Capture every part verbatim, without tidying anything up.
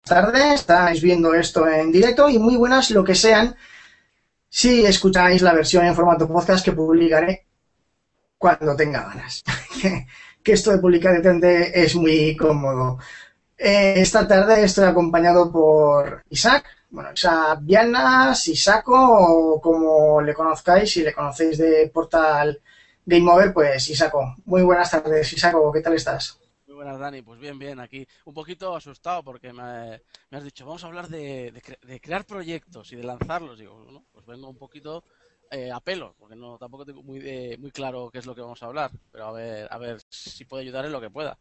tardes, estáis viendo esto en directo y muy buenas lo que sean si escucháis la versión en formato podcast que publicaré cuando tenga ganas. Que esto de publicar de repente es muy cómodo. Eh, esta tarde estoy acompañado por Isaac, bueno, Isaac Vianas, Isaco, o como le conozcáis, si le conocéis de Portal Game Over, pues Isaco. Muy buenas tardes, Isaco, ¿qué tal estás? Muy buenas, Dani. Pues bien, bien, aquí un poquito asustado porque me, me has dicho, vamos a hablar de, de cre- de crear proyectos y de lanzarlos. Digo, bueno, pues vengo un poquito eh, a pelo, porque no tampoco tengo muy, de- muy claro qué es lo que vamos a hablar, pero a ver, a ver si puedo ayudar en lo que pueda.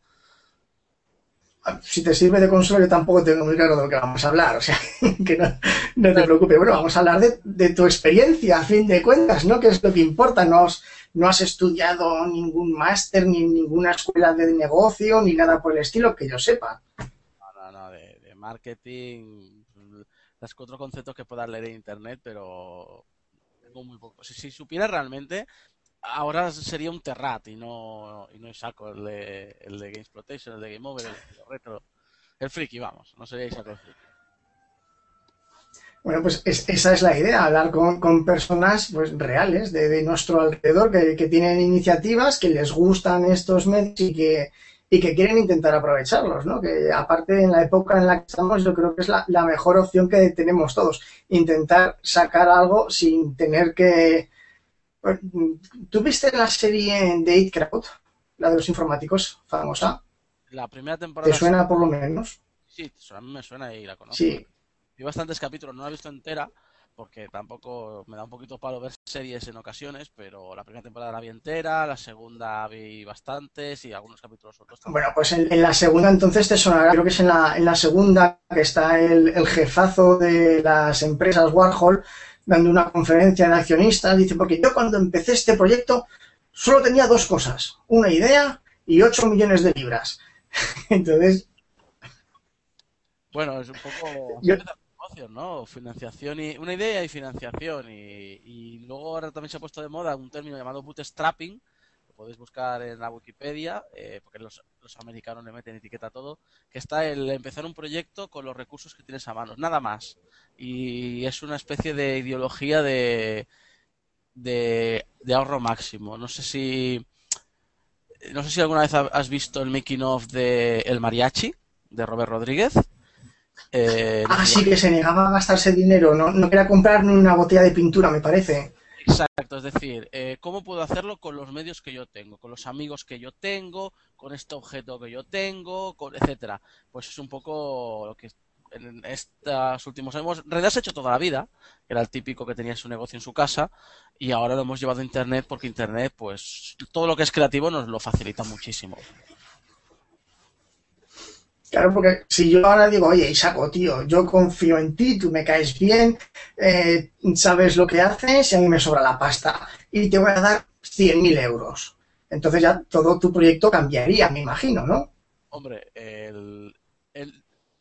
Si te sirve de consuelo, yo tampoco tengo muy claro de lo que vamos a hablar, o sea, que no, no te preocupes. Bueno, vamos a hablar de, de tu experiencia, a fin de cuentas, ¿no? Que es lo que importa. No, has- no has estudiado ningún máster, ni ninguna escuela de negocio, ni nada por el estilo, que yo sepa. No, no, no, de, de marketing, los cuatro conceptos que puedas leer en internet, pero tengo muy poco. Si, si supiera realmente, ahora sería un Terrat y no, y no Isaaco, el de, el de Game Exploitation, el de Game Over, el de retro. El friki, vamos, no sería Isaac el friki. Bueno, pues es- esa es la idea, hablar con, con personas pues reales de, de nuestro alrededor que, que tienen iniciativas, que les gustan estos medios y que, y que quieren intentar aprovecharlos, ¿no? Que aparte en la época en la que estamos, yo creo que es la, la mejor opción que tenemos todos, intentar sacar algo sin tener que... Pues, ¿tú viste la serie de It Crowd, la de los informáticos, famosa? La primera ¿Te temporada sí, suena por lo menos? sí, a mí me suena y la conozco. Sí. Vi bastantes capítulos, no la he visto entera, porque tampoco me da un poquito palo ver series en ocasiones, pero la primera temporada la vi entera, la segunda vi bastantes y algunos capítulos otros Bueno, también. pues en, en la segunda entonces te sonará, creo que es en la, en la segunda que está el, el jefazo de las empresas Warhol dando una conferencia de accionistas, dice, porque yo cuando empecé este proyecto solo tenía dos cosas, una idea y ocho millones de libras. Entonces, Bueno, es un poco así yo, empiezan los negocios, ¿no? Financiación y una idea y financiación y, y luego ahora también se ha puesto de moda un término llamado bootstrapping, lo podéis buscar en la Wikipedia, eh, porque los, los americanos le meten etiqueta a todo, que está el empezar un proyecto con los recursos que tienes a mano, nada más. Y es una especie de ideología de, de, de ahorro máximo. No sé si no sé si alguna vez ha- has visto el making of de El Mariachi de Robert Rodríguez. Eh, no sé si lo así que se negaba a gastarse dinero, no, no quería comprar ni una botella de pintura, me parece. Exacto, es decir, eh, ¿cómo puedo hacerlo con los medios que yo tengo, con los amigos que yo tengo, con este objeto que yo tengo, con, etcétera? Pues es un poco lo que en estos últimos años, en realidad se ha hecho toda la vida, era el típico que tenía su negocio en su casa y ahora lo hemos llevado a Internet porque Internet, pues todo lo que es creativo nos lo facilita muchísimo. Claro, porque si yo ahora digo, oye, Isaco, tío, yo confío en ti, tú me caes bien, eh, sabes lo que haces y a mí me sobra la pasta y te voy a dar cien mil euros. Entonces ya todo tu proyecto cambiaría, me imagino, ¿no? Hombre, el, el,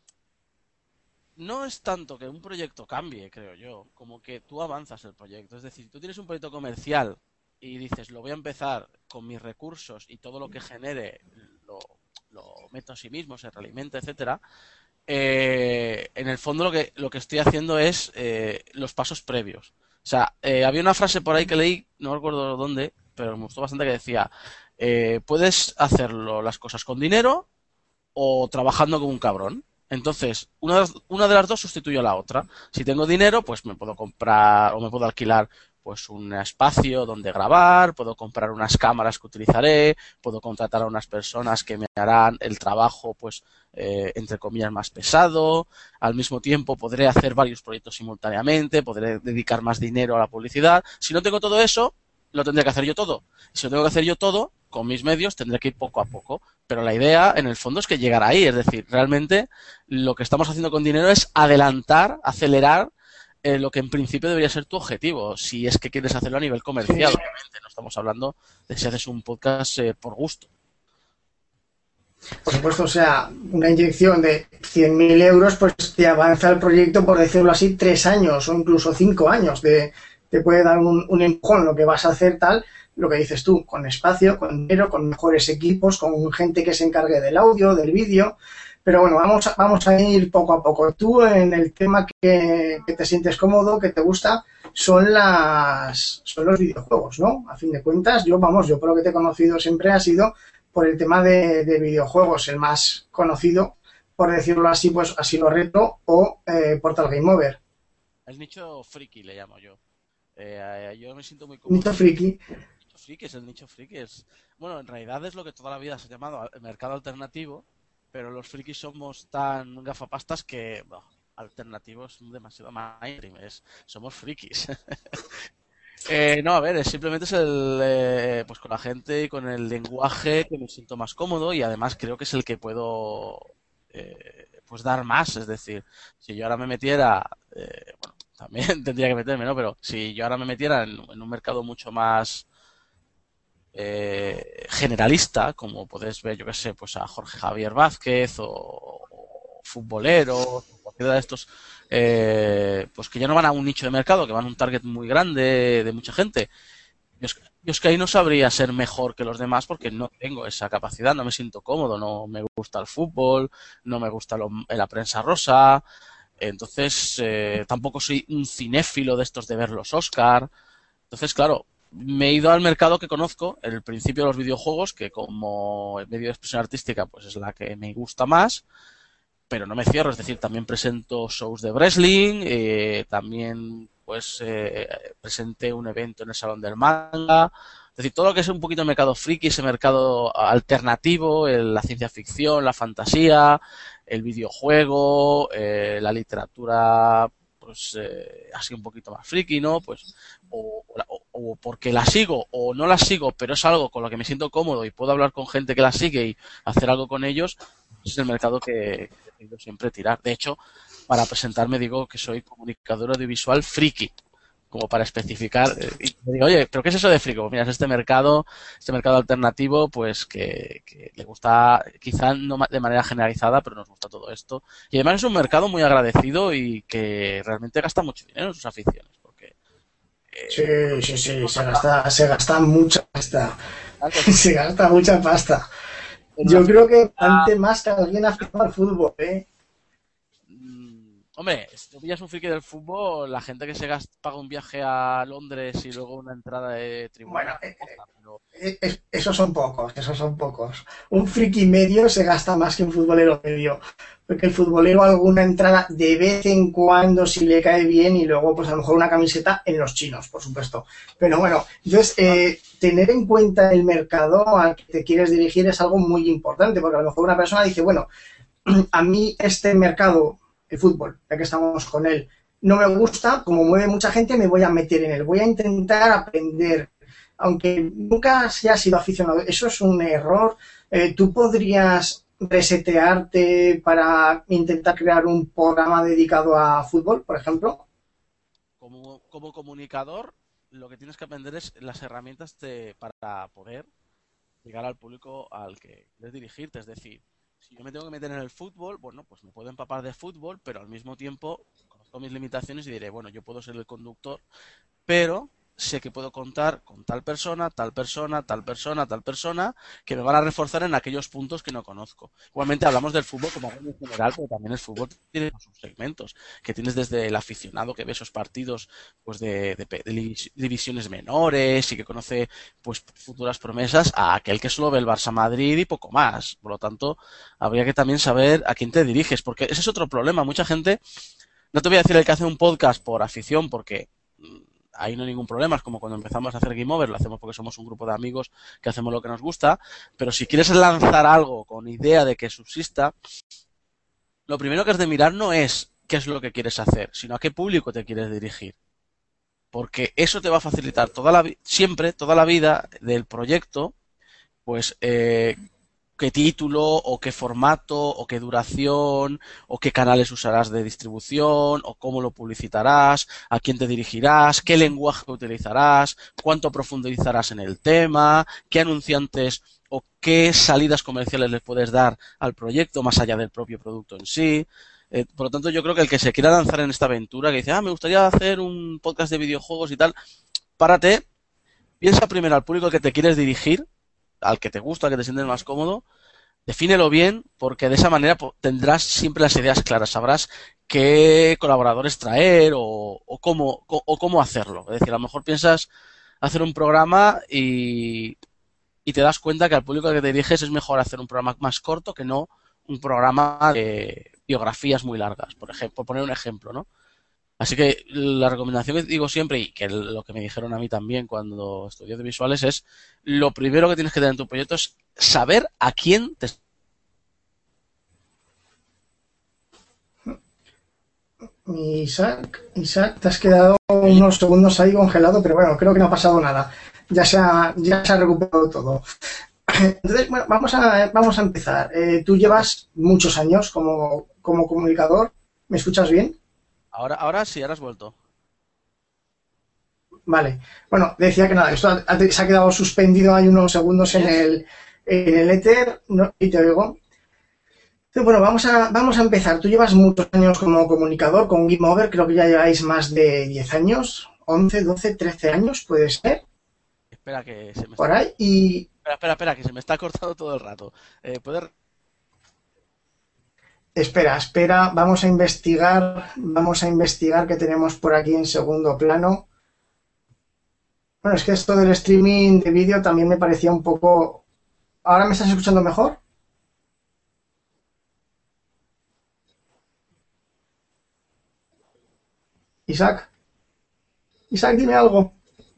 no es tanto que un proyecto cambie, creo yo, como que tú avanzas el proyecto. Es decir, si tú tienes un proyecto comercial y dices, lo voy a empezar con mis recursos y todo lo que genere lo, lo meto a sí mismo, se realimenta, etcétera. Eh, en el fondo lo que, lo que estoy haciendo es eh, los pasos previos. O sea, eh, había una frase por ahí que leí, no recuerdo dónde, pero me gustó bastante que decía, eh, puedes hacerlo las cosas con dinero o trabajando como un cabrón. Entonces, una de, las, una de las dos sustituye a la otra. Si tengo dinero, pues me puedo comprar o me puedo alquilar pues un espacio donde grabar, puedo comprar unas cámaras que utilizaré, puedo contratar a unas personas que me harán el trabajo, pues, eh, entre comillas, más pesado. Al mismo tiempo podré hacer varios proyectos simultáneamente, podré dedicar más dinero a la publicidad. Si no tengo todo eso, lo tendré que hacer yo todo. Si lo tengo que hacer yo todo, con mis medios, tendré que ir poco a poco. Pero la idea, en el fondo, es que llegar ahí. Es decir, realmente lo que estamos haciendo con dinero es adelantar, acelerar eh, lo que en principio debería ser tu objetivo. Si es que quieres hacerlo a nivel Sí, comercial, obviamente. No estamos hablando de si haces un podcast eh, por gusto. por supuesto, o sea, una inyección de cien mil euros, pues te avanza el proyecto, por decirlo así, tres años o incluso cinco años. De, te puede dar un, un empujón lo que vas a hacer tal, lo que dices tú, con espacio, con dinero, con mejores equipos, con gente que se encargue del audio, del vídeo. Pero bueno, vamos a, vamos a ir poco a poco. Tú en el tema que, que te sientes cómodo, que te gusta, son las son los videojuegos, ¿no? A fin de cuentas, yo, vamos, yo por lo que te he conocido siempre ha sido por el tema de, de videojuegos, el más conocido, por decirlo así, pues ha sido Retro o eh, Portal Game Over. El nicho friki le llamo yo. Eh, yo me siento muy Nicho cómodo. friki. Nicho friki es el nicho friki. Es... Bueno, en realidad es lo que toda la vida se ha llamado al- mercado alternativo, pero los frikis somos tan gafapastas que bah, alternativos es demasiado mainstream. Es... Somos frikis. Eh, no, a ver, es- simplemente es el, eh, pues con la gente y con el lenguaje que me siento más cómodo y además creo que es el que puedo eh, pues dar más. Es decir, si yo ahora me metiera, eh, bueno, también tendría que meterme, ¿no? Pero si yo ahora me metiera en, en un mercado mucho más eh, generalista, como podéis ver, yo qué sé, pues a Jorge Javier Vázquez o, o futboleros, o cualquiera de estos, eh, pues que ya no van a un nicho de mercado, que van a un target muy grande de mucha gente. Yo es, que, yo es que ahí no sabría ser mejor que los demás porque no tengo esa capacidad, no me siento cómodo, no me gusta el fútbol, no me gusta lo, la prensa rosa, entonces eh, tampoco soy un cinéfilo de estos de ver los Oscar. Entonces, claro, me he ido al mercado que conozco, el principio de los videojuegos, que como medio de expresión artística, pues es la que me gusta más, pero no me cierro, es decir, también presento shows de wrestling, eh, también pues eh, presenté un evento en el Salón del Manga, es decir, todo lo que es un poquito el mercado friki, ese mercado alternativo, el- la ciencia ficción, la fantasía, el videojuego, eh, la literatura, pues eh, así un poquito más friki, ¿no? Pues o, o, o porque la sigo o no la sigo, pero es algo con lo que me siento cómodo y puedo hablar con gente que la sigue y hacer algo con ellos, es el mercado que, que he querido siempre tirar. De hecho, para presentarme digo que soy comunicador audiovisual friki, como para especificar. eh, Y me digo, oye, ¿pero qué es eso de friki? Pues mira, es este mercado, este mercado alternativo, pues que, que le gusta, quizá no ma- de manera generalizada, pero nos gusta todo esto. Y además es un mercado muy agradecido y que realmente gasta mucho dinero en sus aficiones, porque Sí, eh, sí, sí, se gasta, se gasta mucha pasta. antes Se gasta mucha pasta. en una Yo afición. creo que bastante más que alguien aficionado al fútbol, ¿eh? Mm, hombre, si tú pillas un friki del fútbol, la gente que se gasta, paga un viaje a Londres y luego una entrada de Bueno, tribuna, eh, cosa, pero eh, eh, esos son pocos, esos son pocos. Un friki medio se gasta más que un futbolero medio, porque el futbolero alguna entrada de vez en cuando si le cae bien y luego pues a lo mejor una camiseta en los chinos, por supuesto. Pero bueno, entonces eh, tener en cuenta el mercado al que te quieres dirigir es algo muy importante, porque a lo mejor una persona dice, bueno, a mí este mercado, el fútbol, ya que estamos con él, no me gusta, como mueve mucha gente, me voy a meter en él, voy a intentar aprender, aunque nunca se ha sido aficionado, eso es un error. Eh, tú podrías resetearte para intentar crear un programa dedicado a fútbol, por ejemplo. como, como comunicador, lo que tienes que aprender es las herramientas de- para poder llegar al público al que quieres dirigirte. Es decir, si yo me tengo que meter en el fútbol, bueno, pues me puedo empapar de fútbol, pero al mismo tiempo conozco mis limitaciones y diré, bueno, yo puedo ser el conductor, pero sé que puedo contar con tal persona, tal persona, tal persona, tal persona, que me van a reforzar en aquellos puntos que no conozco. Igualmente hablamos del fútbol como algo en general, pero también el fútbol tiene sus segmentos, que tienes desde el aficionado que ve esos partidos pues de, de, de divisiones menores y que conoce pues futuras promesas, a aquel que solo ve el Barça Madrid y poco más. Por lo tanto, habría que también saber a quién te diriges, porque ese es otro problema. Mucha gente, no te voy a decir el que hace un podcast por afición, porque mm, ahí no hay ningún problema, es como cuando empezamos a hacer Game Over, lo hacemos porque somos un grupo de amigos que hacemos lo que nos gusta, pero si quieres lanzar algo con idea de que subsista, lo primero que has de mirar no es qué es lo que quieres hacer, sino a qué público te quieres dirigir. Porque eso te va a facilitar toda la siempre, toda la vida del proyecto, pues eh, qué título o qué formato o qué duración o qué canales usarás de distribución o cómo lo publicitarás, a quién te dirigirás, qué lenguaje utilizarás, cuánto profundizarás en el tema, qué anunciantes o qué salidas comerciales les puedes dar al proyecto más allá del propio producto en sí. Eh, por lo tanto, yo creo que el que se quiera lanzar en esta aventura, que dice, ah, me gustaría hacer un podcast de videojuegos y tal, párate, piensa primero al público al que te quieres dirigir, al que te gusta, al que te sientes más cómodo, defínelo bien, porque de esa manera po- tendrás siempre las ideas claras, sabrás qué colaboradores traer o, o cómo, co- o cómo hacerlo. Es decir, a lo mejor piensas hacer un programa y, y te das cuenta que al público al que te diriges es mejor hacer un programa más corto que no un programa de biografías muy largas, por ejemplo, por poner un ejemplo, ¿no? Así que la recomendación que digo siempre, y que lo que me dijeron a mí también cuando estudié de visuales, es lo primero que tienes que tener en tu proyecto es saber a quién te... Isaac, Isaac, te has quedado unos segundos ahí congelado, pero bueno, creo que no ha pasado nada. Ya se ha, ya se ha recuperado todo. Entonces, bueno, vamos a, vamos a empezar. Eh, tú llevas muchos años como, como comunicador. ¿Me escuchas bien? Ahora, ahora sí, ahora has vuelto. Vale. Bueno, decía que nada, esto ha- ha- se ha quedado suspendido hay unos segundos en ¿Oyes? el, en el éter, no, y te oigo. Entonces, bueno, vamos a, vamos a empezar. Tú llevas muchos años como comunicador con Game Over, creo que ya lleváis más de diez años, once, doce, trece años, puede ser, Espera que se me está... por ahí. Y Espera, espera, espera, que se me está cortando todo el rato. Eh, ¿puedes... espera, espera, vamos a investigar, vamos a investigar qué tenemos por aquí en segundo plano. Bueno, es que esto del streaming de vídeo también me parecía un poco... ¿Ahora me estás escuchando mejor? Isaac, Isaac, dime algo.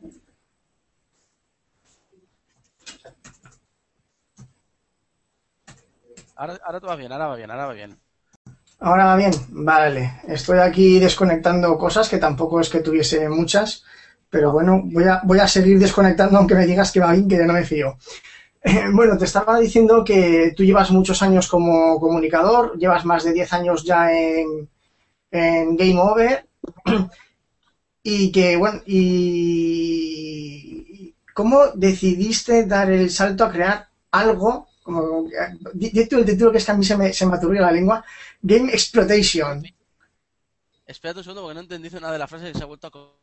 Ahora, ahora todo va bien, ahora va bien, ahora va bien. Ahora va bien, vale. Estoy aquí desconectando cosas que tampoco es que tuviese muchas, pero Ah, bueno, voy a, voy a seguir desconectando aunque me digas que va bien, que ya no me fío. Eh, bueno, te estaba diciendo que tú llevas muchos años como comunicador, llevas más de diez años ya en, en Game Over y que, bueno, y ¿cómo decidiste dar el salto a crear algo, como, di di tú el título que es que a mí se me, se me aturdió la lengua, Game Exploitation? espérate un segundo porque no entendí nada de la frase que se ha vuelto a... co-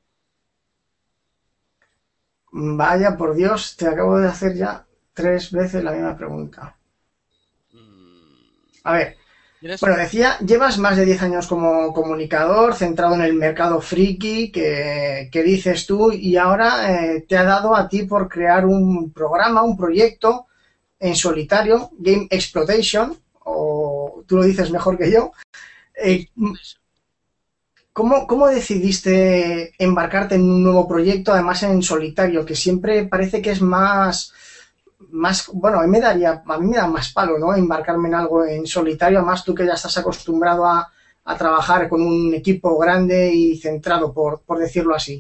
Vaya, por Dios, te acabo de hacer ya tres veces la misma pregunta. Mm, A ver, ¿Quieres? bueno, decía, llevas más de diez años como comunicador, centrado en el mercado friki, que, que dices tú, y ahora eh, te ha dado a ti por crear un programa, un proyecto en solitario, Game Exploitation, o tú lo dices mejor que yo. Eh, ¿cómo, ¿Cómo decidiste embarcarte en un nuevo proyecto, además en solitario, que siempre parece que es más más, bueno, a mí me daría, a mí me da más palo, ¿no? Embarcarme en algo en solitario, además tú que ya estás acostumbrado a, a trabajar con un equipo grande y centrado, por, por decirlo así.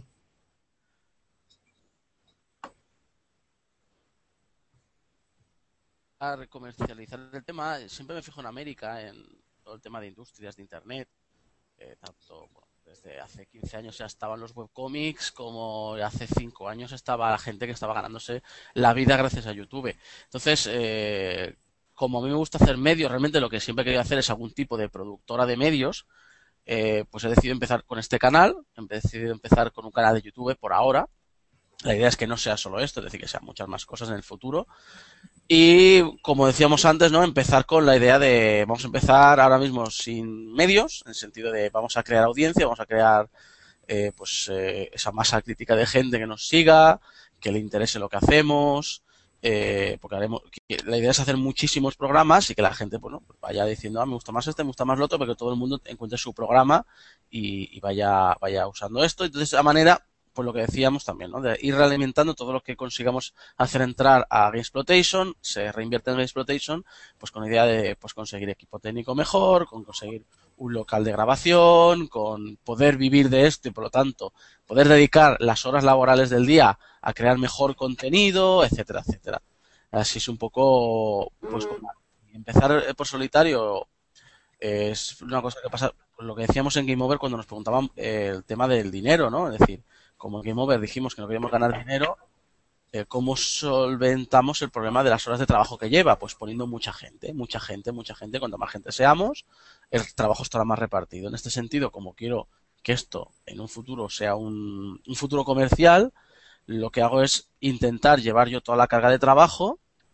A comercializar el tema, siempre me fijo en América, en todo el tema de industrias de Internet, eh, tanto bueno, desde hace quince años ya estaban los webcomics, como hace cinco años estaba la gente que estaba ganándose la vida gracias a YouTube. Entonces, eh, como a mí me gusta hacer medios, realmente lo que siempre he querido hacer es algún tipo de productora de medios, eh, pues he decidido empezar con este canal, he decidido empezar con un canal de YouTube por ahora. La idea es que no sea solo esto, es decir, que sean muchas más cosas en el futuro. Y como decíamos antes, ¿no? Empezar con la idea de vamos a empezar ahora mismo sin medios, en el sentido de vamos a crear audiencia, vamos a crear eh, pues eh, esa masa crítica de gente que nos siga, que le interese lo que hacemos, eh, porque haremos, que la idea es hacer muchísimos programas y que la gente bueno, pues vaya diciendo, ah, me gusta más este, me gusta más lo otro, pero que todo el mundo encuentre su programa y, y vaya, vaya usando esto. Entonces, de esa manera, pues lo que decíamos también, ¿no? De ir realimentando todo lo que consigamos hacer entrar a GameXploitation, se reinvierte en GameXploitation, pues con la idea de pues conseguir equipo técnico mejor, con conseguir un local de grabación, con poder vivir de esto y por lo tanto poder dedicar las horas laborales del día a crear mejor contenido, etcétera, etcétera. Así es un poco, pues como empezar por solitario eh, es una cosa que pasa, lo que decíamos en Game Over cuando nos preguntaban eh, el tema del dinero, ¿no? Es decir, como en Game Over dijimos que no queríamos ganar dinero, eh, ¿cómo solventamos el problema de las horas de trabajo que lleva? Pues poniendo mucha gente, mucha gente, mucha gente. Cuanto más gente seamos, el trabajo estará más repartido. En este sentido, como quiero que esto en un futuro sea un, un futuro comercial, lo que hago es intentar llevar yo toda la carga de trabajo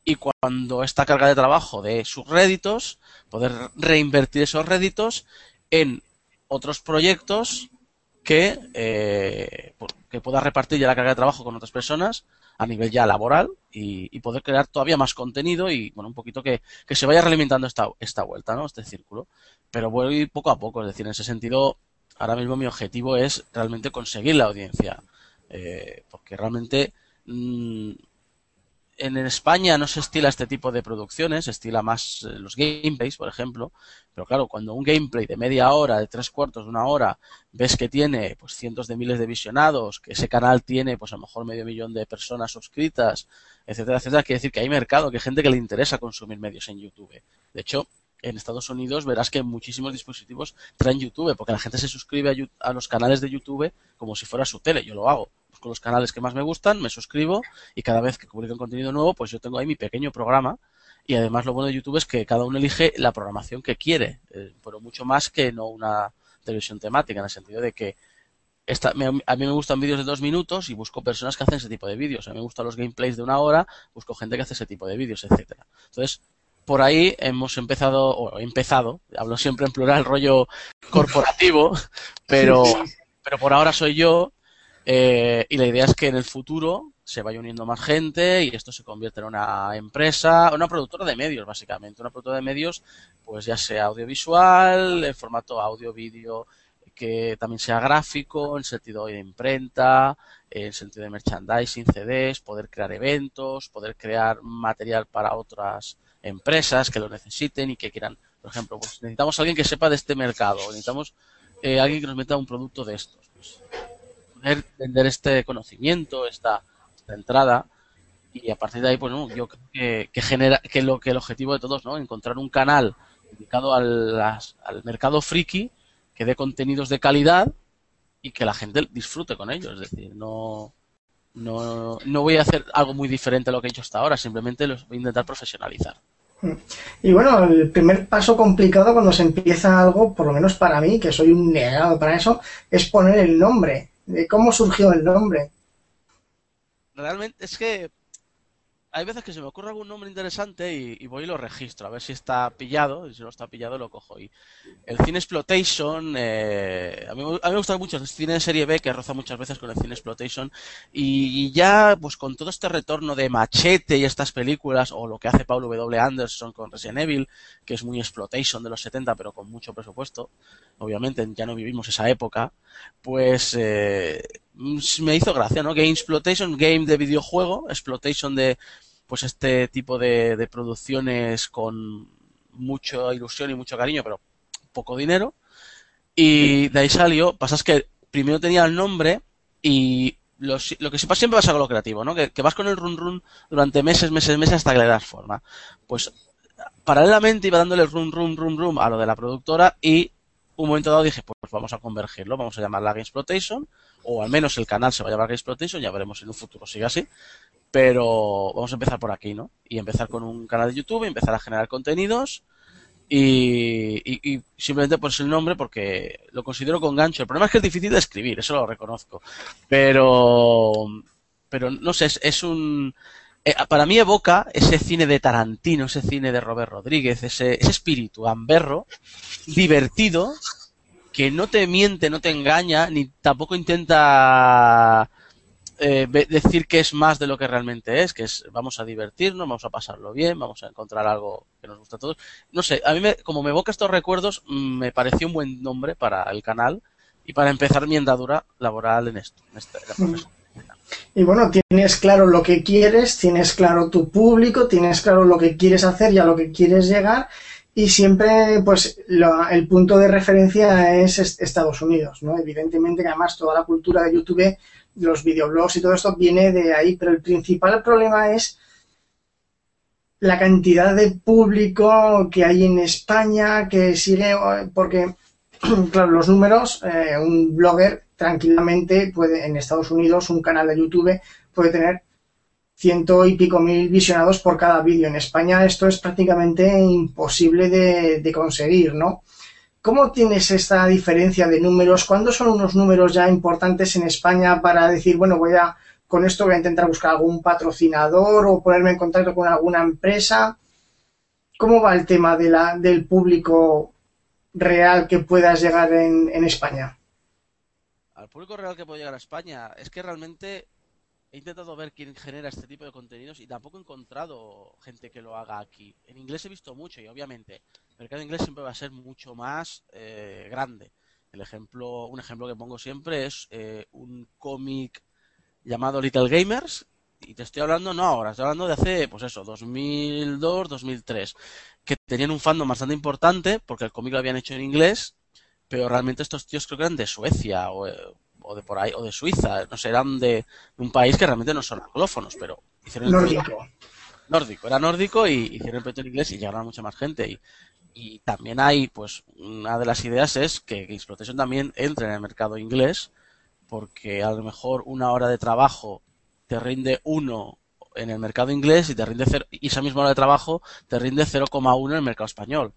y cuando esta carga de trabajo de sus réditos, poder reinvertir esos réditos en otros proyectos que, eh, que pueda repartir ya la carga de trabajo con otras personas a nivel ya laboral y, y poder crear todavía más contenido y, bueno, un poquito que, que se vaya realimentando esta, esta vuelta, ¿no? Este círculo. Pero voy poco a poco, es decir, en ese sentido, ahora mismo mi objetivo es realmente conseguir la audiencia. Eh, porque realmente mmm, en España no se estila este tipo de producciones, se estila más eh, los gameplays, por ejemplo, pero claro, cuando un gameplay de media hora, de tres cuartos de una hora, ves que tiene pues cientos de miles de visionados, que ese canal tiene pues a lo mejor medio millón de personas suscritas, etcétera, etcétera, quiere decir que hay mercado, que hay gente que le interesa consumir medios en YouTube. De hecho, en Estados Unidos verás que muchísimos dispositivos traen YouTube, porque la gente se suscribe a, a los canales de YouTube como si fuera su tele. Yo lo hago. Busco los canales que más me gustan, me suscribo y cada vez que publico un contenido nuevo, pues yo tengo ahí mi pequeño programa. Y además lo bueno de YouTube es que cada uno elige la programación que quiere, eh, pero mucho más que no una televisión temática, en el sentido de que esta, me, a mí me gustan vídeos de dos minutos y busco personas que hacen ese tipo de vídeos. A mí me gustan los gameplays de una hora, busco gente que hace ese tipo de vídeos, etcétera. Entonces, por ahí hemos empezado, o he empezado, hablo siempre en plural, rollo corporativo, pero, pero por ahora soy yo, eh, y la idea es que en el futuro se vaya uniendo más gente y esto se convierta en una empresa, una productora de medios, básicamente, una productora de medios, pues ya sea audiovisual, en formato audio, vídeo, que también sea gráfico, en sentido de imprenta, en sentido de merchandising, C Ds, poder crear eventos, poder crear material para otras empresas que lo necesiten y que quieran, por ejemplo, pues necesitamos a alguien que sepa de este mercado, necesitamos eh, alguien que nos meta un producto de estos, pues poder vender este conocimiento, esta, esta entrada, y a partir de ahí, pues no, yo creo que, que genera, que lo que el objetivo de todos, ¿no? Encontrar un canal dedicado al, las, al mercado friki que dé contenidos de calidad y que la gente disfrute con ellos, es decir, no no, no voy a hacer algo muy diferente a lo que he hecho hasta ahora, simplemente los voy a intentar profesionalizar. Y bueno, el primer paso complicado cuando se empieza algo, por lo menos para mí, que soy un negado para eso, es poner el nombre. ¿De cómo surgió el nombre? Realmente es que hay veces que se me ocurre algún nombre interesante y, y voy y lo registro, a ver si está pillado, y si no está pillado lo cojo. Y el cine exploitation, eh, a, mí, a mí me gusta mucho el cine de serie B, que roza muchas veces con el cine exploitation, y, y ya pues con todo este retorno de Machete y estas películas, o lo que hace Paul W. Anderson con Resident Evil, que es muy exploitation de los setenta, pero con mucho presupuesto, obviamente ya no vivimos esa época, pues eh, me hizo gracia, ¿no? Game exploitation, game de videojuego, exploitation de pues este tipo de, de producciones con mucha ilusión y mucho cariño, pero poco dinero. Y de ahí salió, pasa es que primero tenía el nombre y lo, lo que siempre pasa con lo creativo, ¿no? Que, que vas con el run run durante meses, meses, meses hasta que le das forma. Pues paralelamente iba dándole run run run run a lo de la productora y un momento dado dije, pues vamos a convergirlo, vamos a llamarla Game Exploitation, o al menos el canal se va a llamar Game Exploitation, ya veremos si en un futuro sigue así. Pero vamos a empezar por aquí, ¿no? Y empezar con un canal de YouTube, empezar a generar contenidos y, y, y simplemente por el nombre porque lo considero con gancho. El problema es que es difícil de escribir, eso lo reconozco. Pero, pero no sé, es, es un... Eh, para mí evoca ese cine de Tarantino, ese cine de Robert Rodríguez, ese, ese espíritu gamberro, divertido, que no te miente, no te engaña, ni tampoco intenta... Eh, decir que es más de lo que realmente es, que es vamos a divertirnos, vamos a pasarlo bien, vamos a encontrar algo que nos gusta a todos. No sé, a mí me, como me evoca estos recuerdos, me pareció un buen nombre para el canal y para empezar mi andadura laboral en esto. En este, en la y bueno, tienes claro lo que quieres, tienes claro tu público, tienes claro lo que quieres hacer y a lo que quieres llegar. Y siempre, pues, lo, el punto de referencia es Estados Unidos, ¿no? Evidentemente que además toda la cultura de YouTube, los videoblogs y todo esto viene de ahí, pero el principal problema es la cantidad de público que hay en España, que sigue, porque, claro, los números, eh, un blogger tranquilamente puede, en Estados Unidos, un canal de YouTube puede tener ciento y pico mil visionados por cada vídeo. En España esto es prácticamente imposible de, de conseguir, ¿no? ¿Cómo tienes esta diferencia de números? ¿Cuándo son unos números ya importantes en España para decir, bueno, voy a con esto voy a intentar buscar algún patrocinador o ponerme en contacto con alguna empresa. ¿Cómo va el tema de la, del público real que puedas llegar en, en España? Al público real que puede llegar a España, es que realmente he intentado ver quién genera este tipo de contenidos y tampoco he encontrado gente que lo haga aquí. En inglés he visto mucho y obviamente el mercado inglés siempre va a ser mucho más eh, grande. El ejemplo, un ejemplo que pongo siempre es eh, un cómic llamado Little Gamers, y te estoy hablando no ahora, estoy hablando de hace, pues eso, dos mil dos, dos mil tres, que tenían un fandom bastante importante porque el cómic lo habían hecho en inglés, pero realmente estos tíos creo que eran de Suecia o, o de por ahí, o de Suiza, no sé, eran de, de un país que realmente no son anglófonos, pero hicieron el proyecto Nórdico. nórdico, era nórdico y hicieron el proyecto en inglés y llegaron a mucha más gente. Y, y también hay, pues, una de las ideas es que Gamesploitation también entre en el mercado inglés, porque a lo mejor una hora de trabajo te rinde uno en el mercado inglés y te rinde cero, y esa misma hora de trabajo te rinde cero coma uno en el mercado español.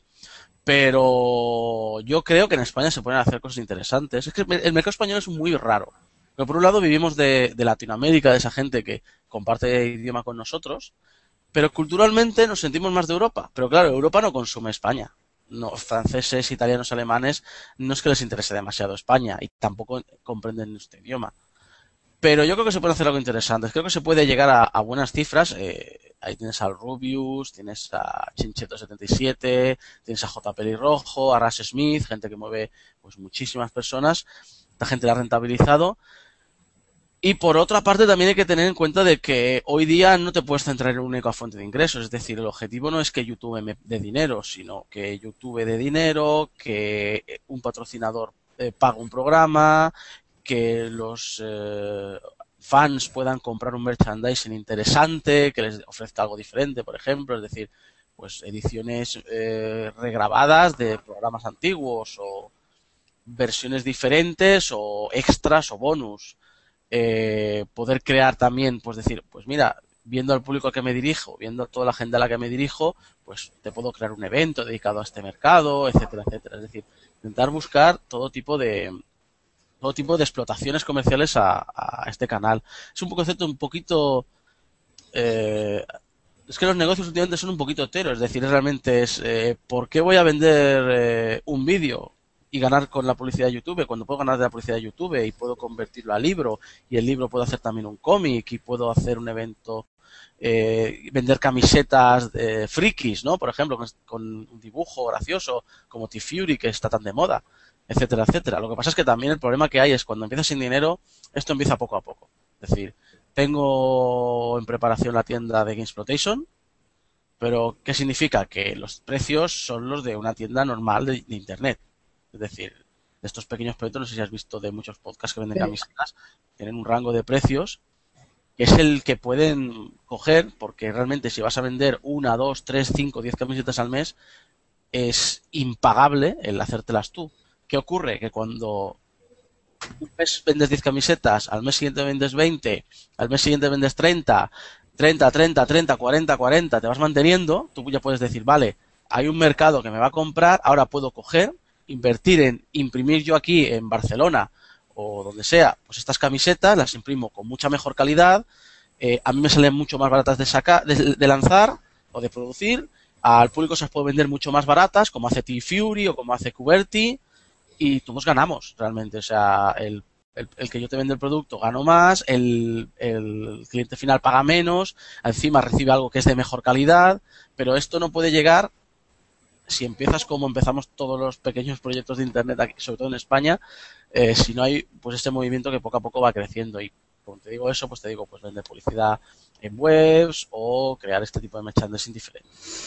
Pero yo creo que en España se pueden hacer cosas interesantes. Es que el mercado español es muy raro. Pero por un lado vivimos de, de Latinoamérica, de esa gente que comparte idioma con nosotros, pero culturalmente nos sentimos más de Europa. Pero claro, Europa no consume España. No, franceses, italianos, alemanes, no es que les interese demasiado España y tampoco comprenden nuestro idioma. Pero yo creo que se puede hacer algo interesante. Creo que se puede llegar a, a buenas cifras. Eh, ahí tienes al Rubius, tienes a Chincheto setenta y siete, tienes a J. Pelirrojo, a Russ Smith, gente que mueve pues muchísimas personas. Esta gente la ha rentabilizado. Y por otra parte también hay que tener en cuenta de que hoy día no te puedes centrar en una única fuente de ingresos. Es decir, el objetivo no es que YouTube me dé dinero, sino que YouTube dé dinero, que un patrocinador eh, pague un programa, que los eh, fans puedan comprar un merchandising interesante, que les ofrezca algo diferente, por ejemplo, es decir, pues ediciones eh, regrabadas de programas antiguos o versiones diferentes o extras o bonus. Eh, poder crear también, pues decir, pues mira, viendo al público al que me dirijo, viendo toda la gente a la que me dirijo, pues te puedo crear un evento dedicado a este mercado, etcétera, etcétera. Es decir, intentar buscar todo tipo de todo tipo de explotaciones comerciales a, a este canal. Es un concepto un poquito eh, es que los negocios últimamente son un poquito heteros, es decir, realmente es eh, ¿por qué voy a vender eh, un vídeo y ganar con la publicidad de YouTube cuando puedo ganar de la publicidad de YouTube y puedo convertirlo a libro y el libro puedo hacer también un cómic y puedo hacer un evento, eh, vender camisetas de frikis, ¿no? Por ejemplo, con, con un dibujo gracioso como T-Fury que está tan de moda, etcétera, etcétera. Lo que pasa es que también el problema que hay es cuando empiezas sin dinero, esto empieza poco a poco. Es decir, tengo en preparación la tienda de Gamesploitation, pero ¿qué significa? Que los precios son los de una tienda normal de, de Internet. Es decir, de estos pequeños proyectos, no sé si has visto de muchos podcasts que venden Sí. camisetas, tienen un rango de precios que es el que pueden coger, porque realmente si vas a vender una, dos, tres, cinco, diez camisetas al mes, es impagable el hacértelas tú. ¿Qué ocurre? Que cuando un mes vendes diez camisetas, al mes siguiente vendes veinte, al mes siguiente vendes treinta, treinta, treinta, treinta, cuarenta, cuarenta, te vas manteniendo, tú ya puedes decir, vale, hay un mercado que me va a comprar, ahora puedo coger, invertir en imprimir yo aquí en Barcelona o donde sea, pues estas camisetas las imprimo con mucha mejor calidad, eh, a mí me salen mucho más baratas de sacar, de, de lanzar o de producir, al público se las puede vender mucho más baratas, como hace T-Fury o como hace Cuberti, y todos ganamos realmente. O sea, el, el, el que yo te vende el producto gano más, el, el cliente final paga menos, encima recibe algo que es de mejor calidad, pero esto no puede llegar si empiezas como empezamos todos los pequeños proyectos de internet aquí, sobre todo en España, eh, si no hay pues este movimiento que poco a poco va creciendo. Y como te digo eso, pues te digo, pues vender publicidad en webs o crear este tipo de merchandising diferente.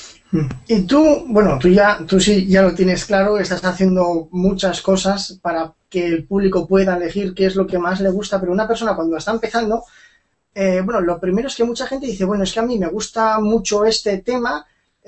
Y tú, bueno, tú ya, tú sí ya lo tienes claro, estás haciendo muchas cosas para que el público pueda elegir qué es lo que más le gusta, pero una persona cuando está empezando, eh, bueno, lo primero es que mucha gente dice, bueno, es que a mí me gusta mucho este tema,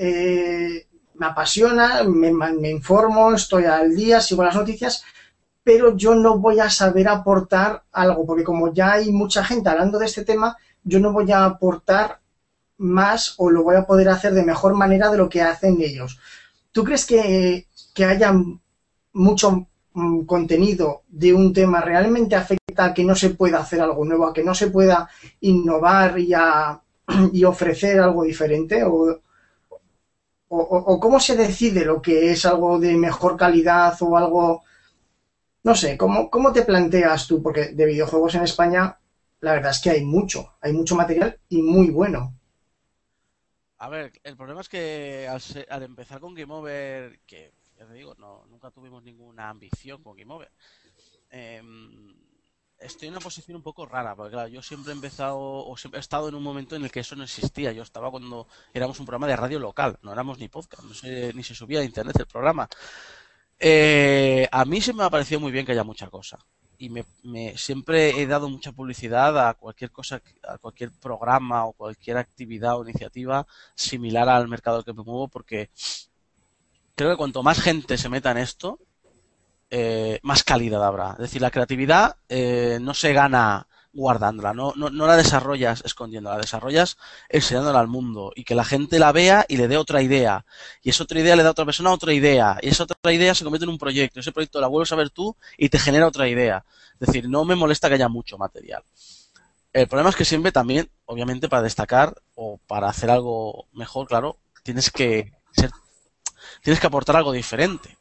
eh, me apasiona, me, me informo, estoy al día, sigo las noticias, pero yo no voy a saber aportar algo, porque como ya hay mucha gente hablando de este tema, yo no voy a aportar más o lo voy a poder hacer de mejor manera de lo que hacen ellos. ¿Tú crees que, que haya mucho mm, contenido de un tema realmente afecte afecta a que no se pueda hacer algo nuevo, a que no se pueda innovar y, a, y ofrecer algo diferente? ¿O, o, o cómo se decide lo que es algo de mejor calidad o algo... No sé, ¿cómo, cómo te planteas tú? Porque de videojuegos en España, la verdad es que hay mucho, hay mucho material y muy bueno. A ver, el problema es que al, se- al empezar con Game Over, que ya te digo, no, nunca tuvimos ninguna ambición con Game Over, em, estoy en una posición un poco rara, porque claro, yo siempre he empezado, o siempre he estado en un momento en el que eso no existía. Yo estaba cuando éramos un programa de radio local, no éramos ni podcast, no se- ni se subía a internet el programa. Eh, a mí se me ha parecido muy bien que haya mucha cosa. Y me, me- siempre he dado mucha publicidad a cualquier cosa, a cualquier programa o cualquier actividad o iniciativa similar al mercado al que me muevo, porque creo que cuanto más gente se meta en esto, eh, más calidad habrá. Es decir, la creatividad eh, no se gana guardándola, no, no, no la desarrollas escondiéndola, la desarrollas enseñándola al mundo y que la gente la vea y le dé otra idea. Y esa otra idea le da a otra persona otra idea. Y esa otra idea se convierte en un proyecto. Ese proyecto la vuelves a ver tú y te genera otra idea. Es decir, no me molesta que haya mucho material. El problema es que siempre también, obviamente, para destacar o para hacer algo mejor, claro, tienes que ser, tienes que aportar algo diferente.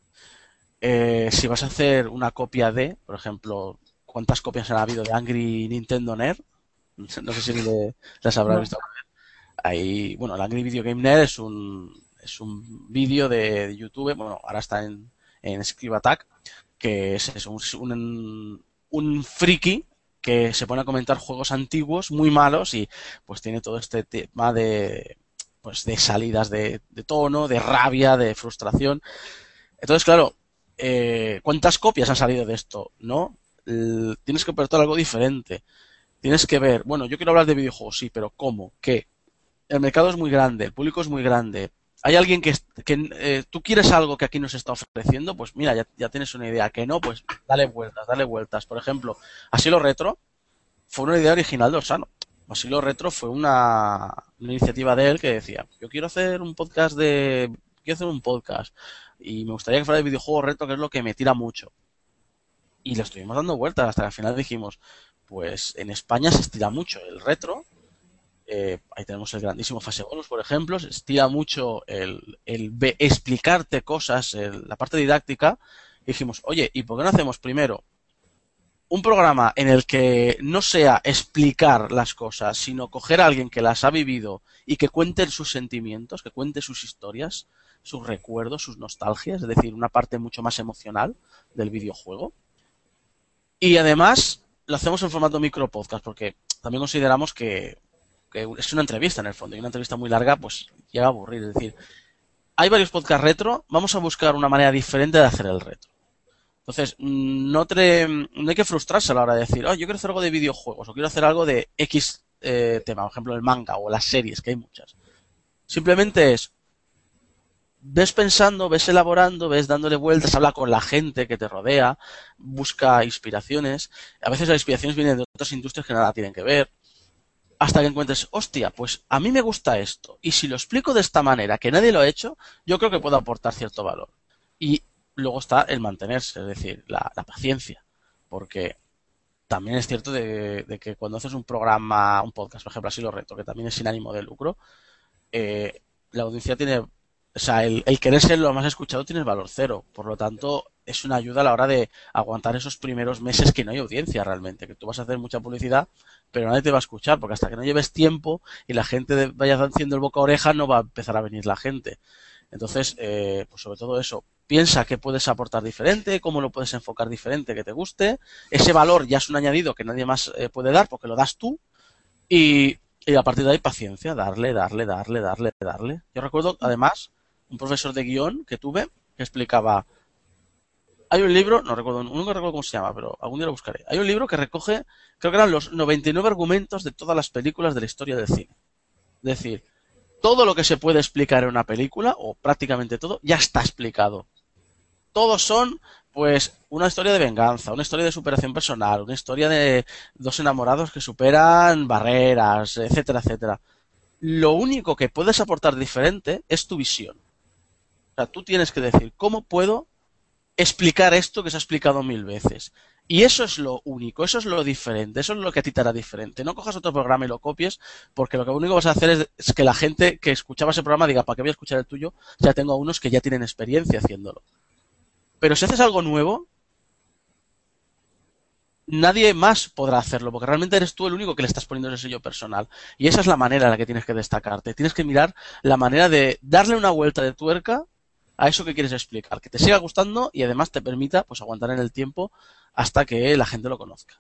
Eh, si vas a hacer una copia de, por ejemplo, ¿cuántas copias han habido de Angry Nintendo Nerd? No sé si le- las habrás No. visto. Ahí, bueno, el Angry Video Game Nerd es un, es un vídeo de YouTube, bueno, ahora está en, en Scribe Attack, que es, es un, un, un friki que se pone a comentar juegos antiguos muy malos y pues tiene todo este tema de pues de salidas de, de tono, de rabia, de frustración. Entonces, claro, eh, ¿cuántas copias han salido de esto? ¿No? L- tienes que aportar algo diferente. Tienes que ver, bueno, yo quiero hablar de videojuegos, sí, pero ¿cómo? ¿Qué? El mercado es muy grande, el público es muy grande. ¿Hay alguien que, que eh, tú quieres algo que aquí nos está ofreciendo? Pues mira, ya, ya tienes una idea. Que no, pues dale vueltas, dale vueltas. Por ejemplo, Asilo Retro fue una idea original de Orsano. Asilo Retro fue una, una iniciativa de él que decía, yo quiero hacer un podcast de... Quiero hacer un podcast y me gustaría que fuera de videojuegos retro, que es lo que me tira mucho. Y le estuvimos dando vueltas hasta que al final dijimos, pues en España se estira mucho el retro. Eh, ahí tenemos el grandísimo Fase Bonus, por ejemplo. Se estira mucho el, el ve- explicarte cosas, el- la parte didáctica. Y dijimos, oye, ¿y por qué no hacemos primero un programa en el que no sea explicar las cosas, sino coger a alguien que las ha vivido y que cuente sus sentimientos, que cuente sus historias, sus recuerdos, sus nostalgias, es decir, una parte mucho más emocional del videojuego? Y además lo hacemos en formato micro podcast porque también consideramos que, que es una entrevista en el fondo y una entrevista muy larga pues llega a aburrir. Es decir, hay varios podcasts retro, vamos a buscar una manera diferente de hacer el retro. Entonces, no, te, no hay que frustrarse a la hora de decir, oh, yo quiero hacer algo de videojuegos o quiero hacer algo de X eh, tema, por ejemplo, el manga o las series, que hay muchas. Simplemente es, ves pensando, ves elaborando, ves dándole vueltas, habla con la gente que te rodea, busca inspiraciones. A veces las inspiraciones vienen de otras industrias que nada tienen que ver. Hasta que encuentres, hostia, pues a mí me gusta esto. Y si lo explico de esta manera, que nadie lo ha hecho, yo creo que puedo aportar cierto valor. Y luego está el mantenerse, es decir, la, la paciencia. Porque también es cierto de, de que cuando haces un programa, un podcast, por ejemplo, así lo reto, que también es sin ánimo de lucro, eh, la audiencia tiene, o sea, el, el querer ser lo más escuchado tiene valor cero. Por lo tanto, es una ayuda a la hora de aguantar esos primeros meses que no hay audiencia realmente, que tú vas a hacer mucha publicidad, pero nadie te va a escuchar, porque hasta que no lleves tiempo y la gente de- vaya haciendo el boca a oreja, no va a empezar a venir la gente. Entonces, eh, pues sobre todo eso, piensa qué puedes aportar diferente, cómo lo puedes enfocar diferente, que te guste. Ese valor ya es un añadido que nadie más eh, puede dar porque lo das tú y, y a partir de ahí paciencia, darle, darle, darle, darle, darle. Yo recuerdo, además, un profesor de guión que tuve que explicaba, hay un libro, no recuerdo, nunca recuerdo cómo se llama, pero algún día lo buscaré. Hay un libro que recoge, creo que eran los noventa y nueve argumentos de todas las películas de la historia del cine. Es decir, todo lo que se puede explicar en una película, o prácticamente todo, ya está explicado. Todos son, pues, una historia de venganza, una historia de superación personal, una historia de dos enamorados que superan barreras, etcétera, etcétera. Lo único que puedes aportar diferente es tu visión. O sea, tú tienes que decir, ¿cómo puedo explicar esto que se ha explicado mil veces? Y eso es lo único, eso es lo diferente, eso es lo que a ti te hará diferente. No cojas otro programa y lo copies, porque lo que único que vas a hacer es, es que la gente que escuchaba ese programa diga, ¿para qué voy a escuchar el tuyo? Ya tengo a unos que ya tienen experiencia haciéndolo. Pero si haces algo nuevo, nadie más podrá hacerlo, porque realmente eres tú el único que le estás poniendo ese sello personal. Y esa es la manera en la que tienes que destacarte. Tienes que mirar la manera de darle una vuelta de tuerca a eso que quieres explicar, que te siga gustando y además te permita pues aguantar en el tiempo hasta que la gente lo conozca.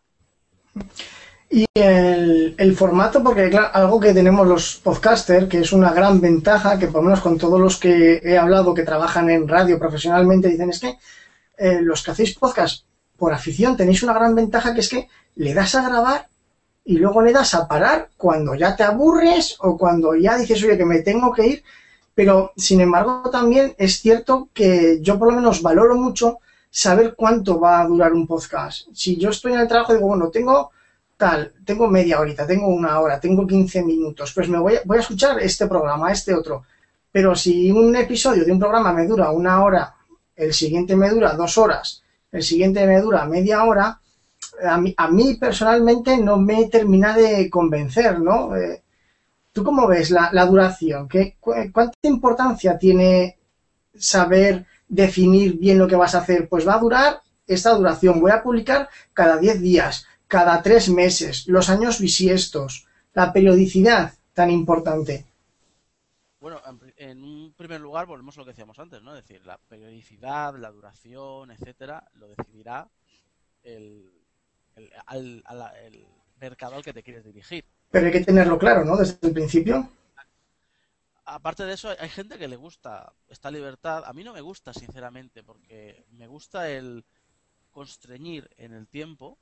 Y el, el formato, porque claro, algo que tenemos los podcasters, que es una gran ventaja, que por lo menos con todos los que he hablado que trabajan en radio profesionalmente, dicen es que eh, los que hacéis podcast por afición tenéis una gran ventaja, que es que le das a grabar y luego le das a parar cuando ya te aburres o cuando ya dices, oye, que me tengo que ir. Pero, sin embargo, también es cierto que yo por lo menos valoro mucho saber cuánto va a durar un podcast. Si yo estoy en el trabajo y digo, bueno, tengo tal, tengo media horita, tengo una hora, tengo quince minutos, pues me voy a, voy a escuchar este programa, este otro. Pero si un episodio de un programa me dura una hora, el siguiente me dura dos horas, el siguiente me dura media hora, a mí, a mí personalmente no me termina de convencer, ¿no? Eh, ¿Tú cómo ves la, la duración? ¿Qué, cu ¿Cuánta importancia tiene saber definir bien lo que vas a hacer? Pues va a durar esta duración. Voy a publicar cada diez días, cada tres meses, los años bisiestos, la periodicidad tan importante. Bueno, en un primer lugar volvemos a lo que decíamos antes, ¿no? Es decir, la periodicidad, la duración, etcétera, lo decidirá el, el, al, al, el mercado al que te quieres dirigir. Pero hay que tenerlo claro, ¿no? Desde el principio. Aparte de eso, hay gente que le gusta esta libertad. A mí no me gusta, sinceramente, porque me gusta el constreñir en el tiempo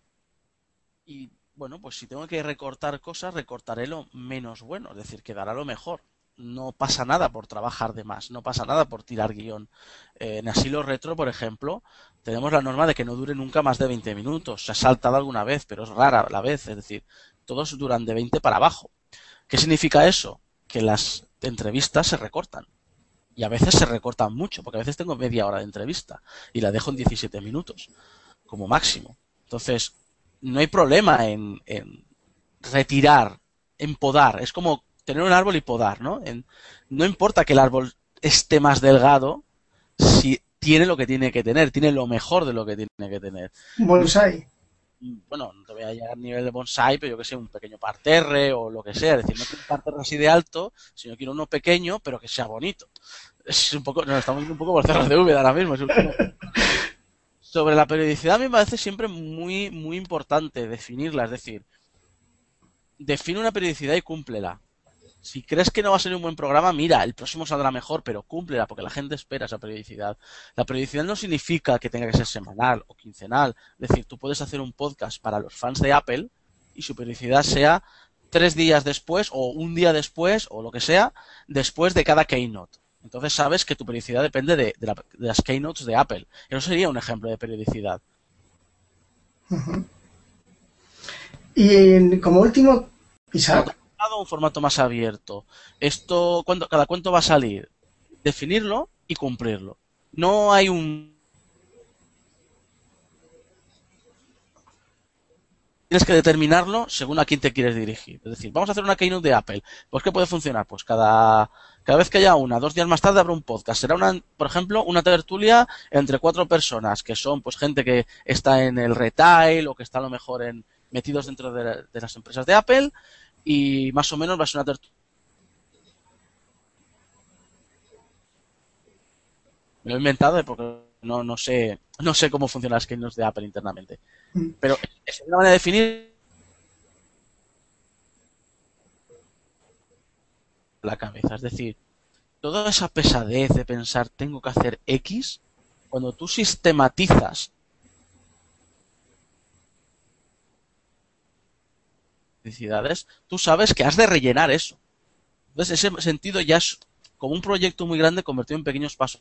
y, bueno, pues si tengo que recortar cosas, recortaré lo menos bueno, es decir, quedará lo mejor. No pasa nada por trabajar de más, no pasa nada por tirar guión. Eh, en Asilo Retro, por ejemplo, tenemos la norma de que no dure nunca más de veinte minutos. Se ha saltado alguna vez, pero es rara la vez, es decir, todos duran de veinte para abajo. ¿Qué significa eso? Que las entrevistas se recortan. Y a veces se recortan mucho, porque a veces tengo media hora de entrevista y la dejo en diecisiete minutos, como máximo. Entonces, no hay problema en, en retirar, en podar. Es como tener un árbol y podar, ¿no? En, no importa que el árbol esté más delgado, si tiene lo que tiene que tener, tiene lo mejor de lo que tiene que tener. Bonsai. Bueno, no te voy a llegar a nivel de bonsai, pero yo que sé, un pequeño parterre o lo que sea. Es decir, no quiero un parterre así de alto, sino quiero uno pequeño, pero que sea bonito. Es un poco, nos estamos yendo un poco por cerros de Úbeda ahora mismo. Es un poco... Sobre la periodicidad, a mí me parece siempre muy, muy importante definirla. Es decir, define una periodicidad y cúmplela. Si crees que no va a ser un buen programa, mira, el próximo saldrá mejor, pero cúmplela, porque la gente espera esa periodicidad. La periodicidad no significa que tenga que ser semanal o quincenal. Es decir, tú puedes hacer un podcast para los fans de Apple y su periodicidad sea tres días después o un día después o lo que sea, después de cada keynote. Entonces sabes que tu periodicidad depende de, de, la, de las keynotes de Apple. Eso sería un ejemplo de periodicidad. Uh-huh. Y como último, Isaac. Un formato más abierto. Esto, ¿cuánto, cada cuánto va a salir? Definirlo y cumplirlo. No hay un... Tienes que determinarlo según a quién te quieres dirigir. Es decir, vamos a hacer una keynote de Apple. Pues ¿qué puede funcionar? Pues cada, cada vez que haya una, dos días más tarde habrá un podcast. Será una, por ejemplo, una tertulia entre cuatro personas, que son pues gente que está en el retail o que está a lo mejor en, metidos dentro de, de las empresas de Apple. Y más o menos va a ser una tertulia. Me lo he inventado porque no, no sé no sé cómo funcionan las keynotes de Apple internamente. Pero es una manera de definir la cabeza. Es decir, toda esa pesadez de pensar tengo que hacer X, cuando tú sistematizas publicidades, tú sabes que has de rellenar eso. Entonces, ese sentido ya es como un proyecto muy grande convertido en pequeños pasos.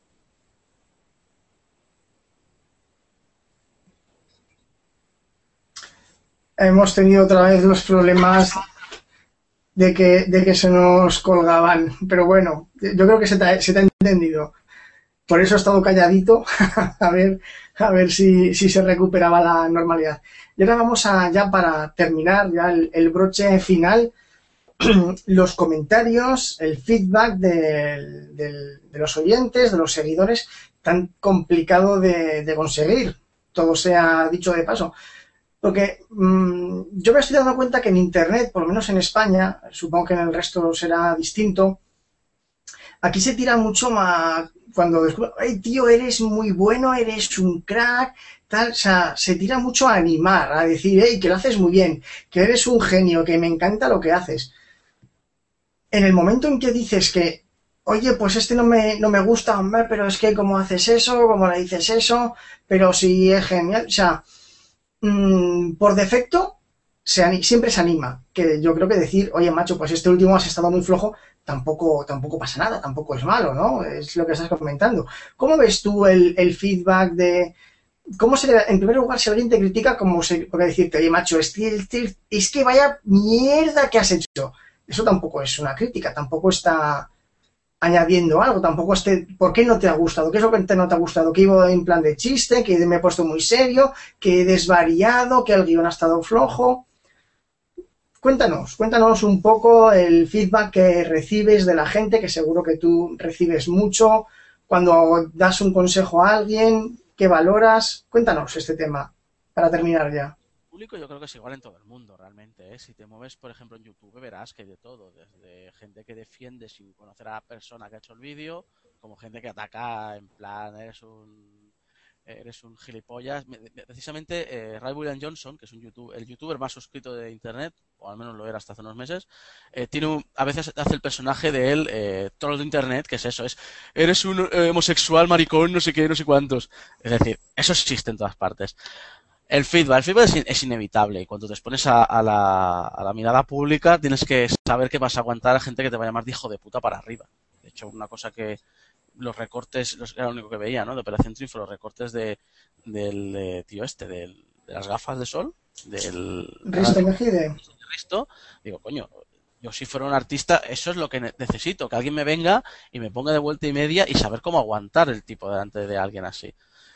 Hemos tenido otra vez los problemas de que, de que se nos colgaban. Pero bueno, yo creo que se te ha, se te ha entendido. por eso he estado calladito, a ver, a ver si, si se recuperaba la normalidad. Y ahora vamos a, ya para terminar, ya el, el broche final, los comentarios, el feedback de, de, de los oyentes, de los seguidores, tan complicado de, de conseguir, todo sea dicho de paso. Porque mmm, yo me estoy dando cuenta que en Internet, por lo menos en España, supongo que en el resto será distinto, aquí se tira mucho más cuando descubres, hey tío, eres muy bueno, eres un crack, tal, o sea, se tira mucho a animar, a decir, hey, que lo haces muy bien, que eres un genio, que me encanta lo que haces. En el momento en que dices que, oye, pues este no me, no me gusta, hombre, pero es que cómo haces eso, cómo le dices eso, pero sí es genial, o sea, mmm, por defecto se, siempre se anima, que yo creo que decir, oye macho, pues este último has estado muy flojo, tampoco, tampoco pasa nada, tampoco es malo, ¿no? Es lo que estás comentando. ¿Cómo ves tú el, el feedback de, cómo se le, en primer lugar, si alguien te critica, como se puede decirte, oye macho, es que, es que vaya mierda que has hecho? Eso tampoco es una crítica, tampoco está añadiendo algo, tampoco esté, ¿por qué no te ha gustado? ¿Qué es lo que no te ha gustado? Que iba en plan de chiste, que me he puesto muy serio, que he desvariado, que el guión ha estado flojo. Cuéntanos, cuéntanos un poco el feedback que recibes de la gente, que seguro que tú recibes mucho, cuando das un consejo a alguien, ¿qué valoras? Cuéntanos este tema, para terminar ya. Público yo creo que es igual en todo el mundo realmente, ¿eh? Si te mueves, por ejemplo, en YouTube verás que hay de todo, desde gente que defiende sin conocer a la persona que ha hecho el vídeo, como gente que ataca en plan, eres un eres un gilipollas. Precisamente eh, Ray William Johnson, que es un YouTube, el youtuber más suscrito de internet, o al menos lo era hasta hace unos meses, eh, tiene un, a veces hace el personaje de él, eh, troll de internet, que es eso, es eres un eh, homosexual, maricón, no sé qué, no sé cuántos. Es decir, eso existe en todas partes. El feedback, el feedback es, in, es inevitable y cuando te expones a, a, la, a la mirada pública tienes que saber que vas a aguantar a gente que te va a llamar de hijo de puta para arriba. De hecho, una cosa que los recortes, los, era lo único que veía, ¿no? De Operación Triunfo, los recortes de, del de, tío este, del, de las gafas de sol, del... Risto Mejide. Risto, digo, coño, yo si fuera un artista, eso es lo que necesito, que alguien me venga y me ponga de vuelta y media y saber cómo aguantar el tipo delante de alguien así.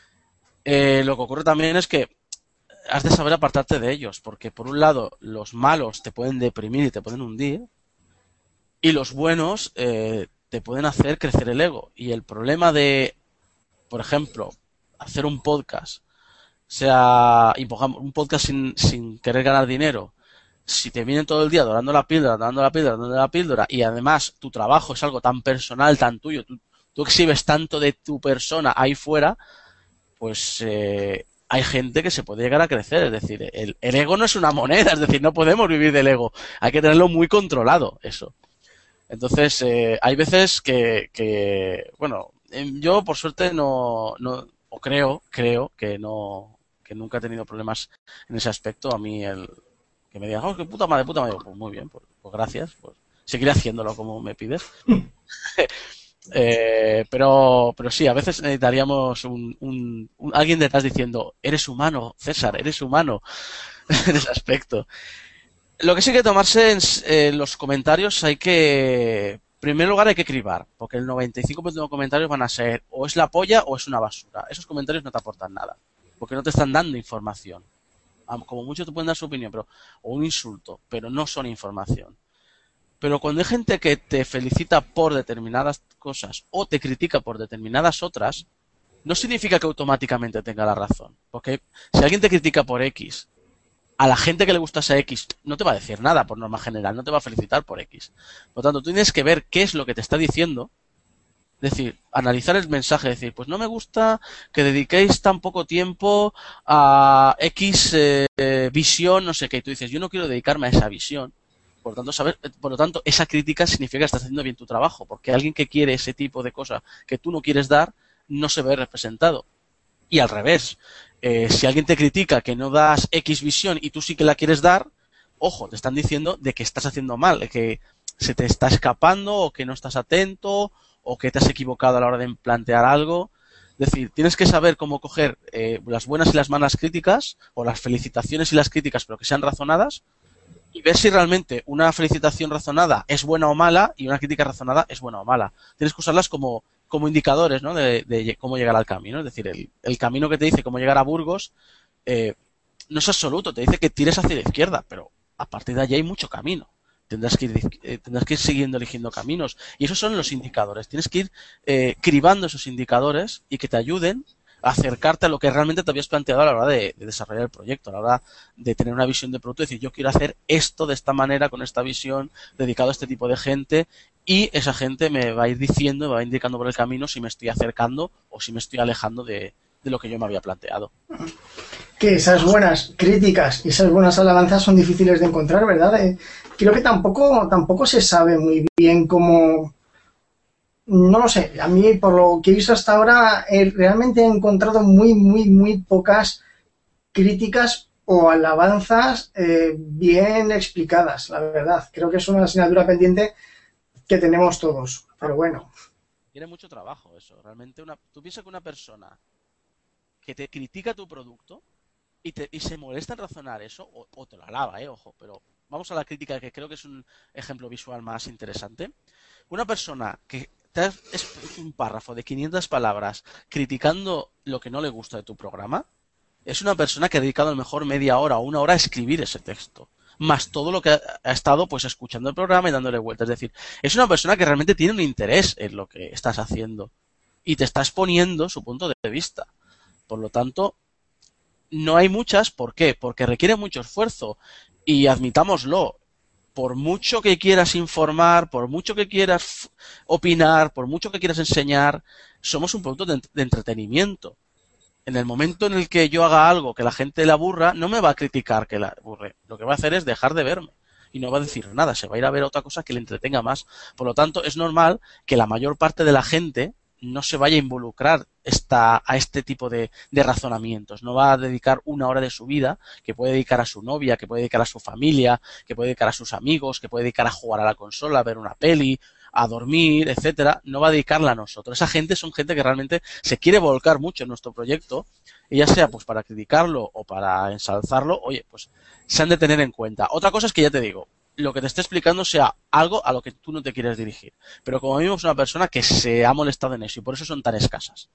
Eh, lo que ocurre también es que has de saber apartarte de ellos, porque por un lado los malos te pueden deprimir y te pueden hundir, y los buenos eh, te pueden hacer crecer el ego. Y el problema de, por ejemplo, hacer un podcast, sea un podcast sin, sin querer ganar dinero, si te vienen todo el día dorando la píldora, dando la píldora, dando la píldora, y además tu trabajo es algo tan personal, tan tuyo, tú, tú exhibes tanto de tu persona ahí fuera, pues eh, hay gente que se puede llegar a crecer. Es decir, el, el ego no es una moneda, es decir, no podemos vivir del ego, hay que tenerlo muy controlado, eso. Entonces, eh, hay veces que, que bueno, yo por suerte no, no, o creo, creo que no, que nunca he tenido problemas en ese aspecto. A mí el que me digan, oh, qué puta madre, puta madre, pues muy bien, pues, pues gracias, pues seguiré haciéndolo como me pides. Eh, pero, pero sí, a veces necesitaríamos un, un, un, alguien detrás diciendo, eres humano, César, eres humano, en ese aspecto. Lo que sí hay que tomarse en, en los comentarios hay que, en primer lugar hay que cribar, porque el noventa y cinco por ciento de los comentarios van a ser o es la polla o es una basura. Esos comentarios no te aportan nada, porque no te están dando información. Como mucho te pueden dar su opinión, pero o un insulto, pero no son información. Pero cuando hay gente que te felicita por determinadas cosas o te critica por determinadas otras, no significa que automáticamente tenga la razón. Porque si alguien te critica por X, a la gente que le gusta esa X no te va a decir nada por norma general, no te va a felicitar por X. Por lo tanto, tú tienes que ver qué es lo que te está diciendo, es decir, analizar el mensaje, decir, pues no me gusta que dediquéis tan poco tiempo a X eh, visión, no sé qué. Y tú dices, yo no quiero dedicarme a esa visión. Por lo tanto, saber, por lo tanto, esa crítica significa que estás haciendo bien tu trabajo, porque alguien que quiere ese tipo de cosas que tú no quieres dar, no se ve representado. Y al revés, eh, si alguien te critica que no das X visión y tú sí que la quieres dar, ojo, te están diciendo de que estás haciendo mal, de que se te está escapando o que no estás atento o que te has equivocado a la hora de plantear algo. Es decir, tienes que saber cómo coger eh, las buenas y las malas críticas, o las felicitaciones y las críticas, pero que sean razonadas, y ver si realmente una felicitación razonada es buena o mala y una crítica razonada es buena o mala. Tienes que usarlas como, como indicadores, ¿no? De, de cómo llegar al camino. Es decir, el, el camino que te dice cómo llegar a Burgos eh, no es absoluto, te dice que tires hacia la izquierda, pero a partir de allí hay mucho camino. Tendrás que ir, eh, tendrás que ir siguiendo, eligiendo caminos. Y esos son los indicadores. Tienes que ir eh, cribando esos indicadores y que te ayuden a acercarte a lo que realmente te habías planteado a la hora de, de desarrollar el proyecto, a la hora de tener una visión de producto y decir, yo quiero hacer esto de esta manera, con esta visión, dedicado a este tipo de gente, y esa gente me va a ir diciendo, me va indicando por el camino si me estoy acercando o si me estoy alejando de, de lo que yo me había planteado. Que esas buenas críticas y esas buenas alabanzas son difíciles de encontrar, ¿verdad? Eh, creo que tampoco, tampoco se sabe muy bien cómo... No lo sé, a mí por lo que he visto hasta ahora eh, realmente he encontrado muy, muy, muy pocas críticas o alabanzas eh, bien explicadas, la verdad. Creo que es una asignatura pendiente que tenemos todos, pero bueno. Tiene mucho trabajo eso, realmente una... Tú piensas que una persona que te critica tu producto y, te, y se molesta en razonar eso, o, o te lo alaba, eh, ojo, pero vamos a la crítica, que creo que es un ejemplo visual más interesante. Una persona que te es un párrafo de quinientas palabras criticando lo que no le gusta de tu programa, es una persona que ha dedicado a lo mejor media hora o una hora a escribir ese texto, más todo lo que ha, ha estado pues escuchando el programa y dándole vueltas. Es decir, es una persona que realmente tiene un interés en lo que estás haciendo y te está exponiendo su punto de vista. Por lo tanto, no hay muchas. ¿Por qué? Porque requiere mucho esfuerzo. Y admitámoslo, por mucho que quieras informar, por mucho que quieras opinar, por mucho que quieras enseñar, somos un producto de, de entretenimiento. En el momento en el que yo haga algo que la gente le aburra, no me va a criticar que la aburre. Lo que va a hacer es dejar de verme. Y no va a decir nada, se va a ir a ver otra cosa que le entretenga más. Por lo tanto, es normal que la mayor parte de la gente no se vaya a involucrar esta, a este tipo de, de razonamientos. No va a dedicar una hora de su vida que puede dedicar a su novia, que puede dedicar a su familia, que puede dedicar a sus amigos, que puede dedicar a jugar a la consola, a ver una peli, a dormir, etcétera. No va a dedicarla a nosotros. Esa gente son gente que realmente se quiere volcar mucho en nuestro proyecto, y ya sea pues para criticarlo o para ensalzarlo, oye, pues se han de tener en cuenta. Otra cosa es que ya te digo, lo que te esté explicando sea algo a lo que tú no te quieres dirigir. Pero como mínimo es una persona que se ha molestado en eso y por eso son tan escasas.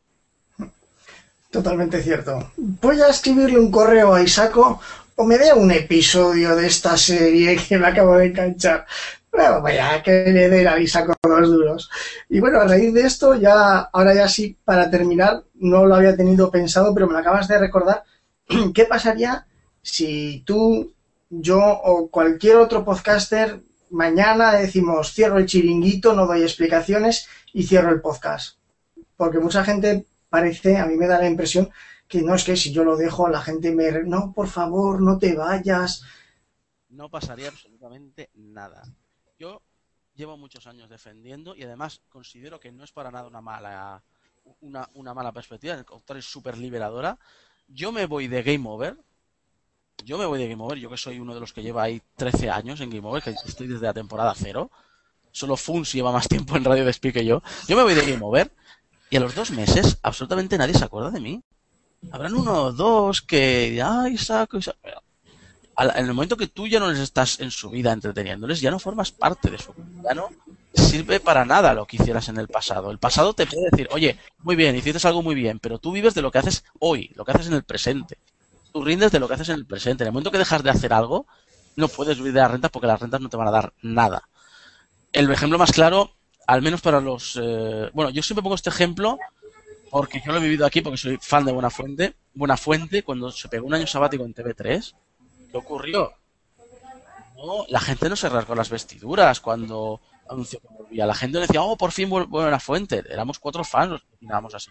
Totalmente cierto. Voy a escribirle un correo a Isaco o me vea un episodio de esta serie que me acabo de enganchar. Bueno, vaya, que le dé a Isaco dos duros. Y bueno, a raíz de esto, ya, ahora ya sí, para terminar, no lo había tenido pensado, pero me lo acabas de recordar. ¿Qué pasaría si tú, yo o cualquier otro podcaster mañana decimos cierro el chiringuito, no doy explicaciones y cierro el podcast? Porque mucha gente parece, a mí me da la impresión que no, es que si yo lo dejo la gente me... No, por favor, no te vayas. No pasaría absolutamente nada. Yo llevo muchos años defendiendo y además considero que no es para nada una mala una, una mala perspectiva, al contrario, es súper liberadora. Yo me voy de Game Over, yo me voy de Game Over, yo que soy uno de los que lleva ahí trece años en Game Over, que estoy desde la temporada cero, solo Funs lleva más tiempo en Radio Despí que yo, yo me voy de Game Over y a los dos meses absolutamente nadie se acuerda de mí. Habrán uno o dos que, ay, saco, saco. En el momento que tú ya no les estás en su vida entreteniéndoles, ya no formas parte de su vida, ya no sirve para nada lo que hicieras en el pasado. El pasado te puede decir, oye, muy bien, hiciste algo muy bien, pero tú vives de lo que haces hoy, lo que haces en el presente. Tú rindes de lo que haces en el presente. En el momento que dejas de hacer algo, no puedes vivir de las rentas porque las rentas no te van a dar nada. El ejemplo más claro, al menos para los... Eh, bueno, yo siempre pongo este ejemplo porque yo lo he vivido aquí, porque soy fan de Buenafuente. Buenafuente, cuando se pegó un año sabático en T V tres, ¿qué ocurrió? No, la gente no se rasgó las vestiduras cuando anunció que volvía. La gente decía, oh, por fin Buenafuente. Éramos cuatro fans, los que opinábamos así.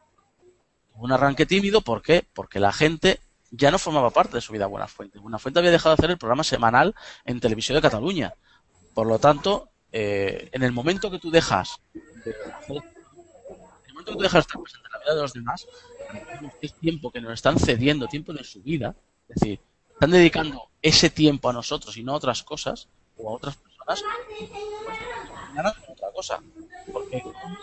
Un arranque tímido, ¿por qué? Porque la gente ya no formaba parte de su vida Buenafuente. Buenafuente había dejado de hacer el programa semanal en Televisión de Cataluña. Por lo tanto, eh, en el momento que tú dejas de hacer, en el momento que tú dejas de estar presente en la vida de los demás, es tiempo que nos están cediendo, tiempo de su vida, es decir, están dedicando ese tiempo a nosotros y no a otras cosas o a otras personas, pues mañana con otra cosa. Porque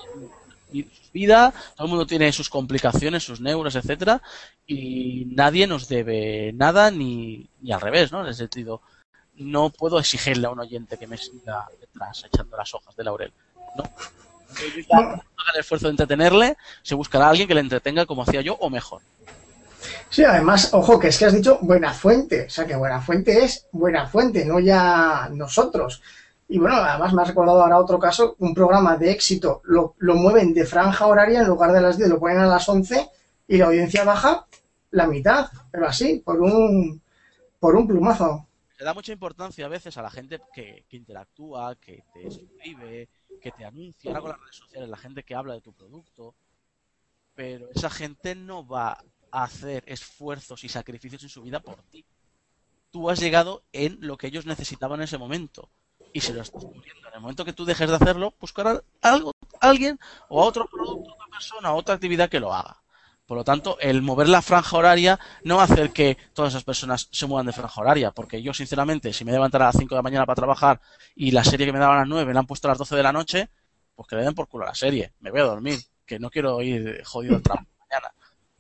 su vida, todo el mundo tiene sus complicaciones, sus neuros, etcétera, y nadie nos debe nada ni, ni al revés, ¿no? En el sentido, no puedo exigirle a un oyente que me siga detrás echando las hojas de laurel. No, Ellos ya no hagan el esfuerzo de entretenerle, se buscará a alguien que le entretenga como hacía yo o mejor. Sí, además, ojo, que es que has dicho buena fuente, o sea que buena fuente es buena fuente, no ya nosotros. Y bueno, además me has recordado ahora otro caso, un programa de éxito, lo, lo mueven de franja horaria, en lugar de las diez lo ponen a las once y la audiencia baja la mitad, pero así, por un, por un plumazo. Se da mucha importancia a veces a la gente que, que interactúa, que te escribe, que te anuncia, ahora con las redes sociales, la gente que habla de tu producto, pero esa gente no va a hacer esfuerzos y sacrificios en su vida por ti. Tú has llegado en lo que ellos necesitaban en ese momento y se lo estás cubriendo. En el momento que tú dejes de hacerlo, buscar a algo, a alguien o a otro producto, a otra persona, a otra actividad que lo haga. Por lo tanto, el mover la franja horaria no va a hacer que todas esas personas se muevan de franja horaria, porque yo, sinceramente, si me levantar a las cinco de la mañana para trabajar y la serie que me daban a las nueve me la han puesto a las doce de la noche, pues que le den por culo a la serie. Me voy a dormir, que no quiero ir jodido al trabajo mañana.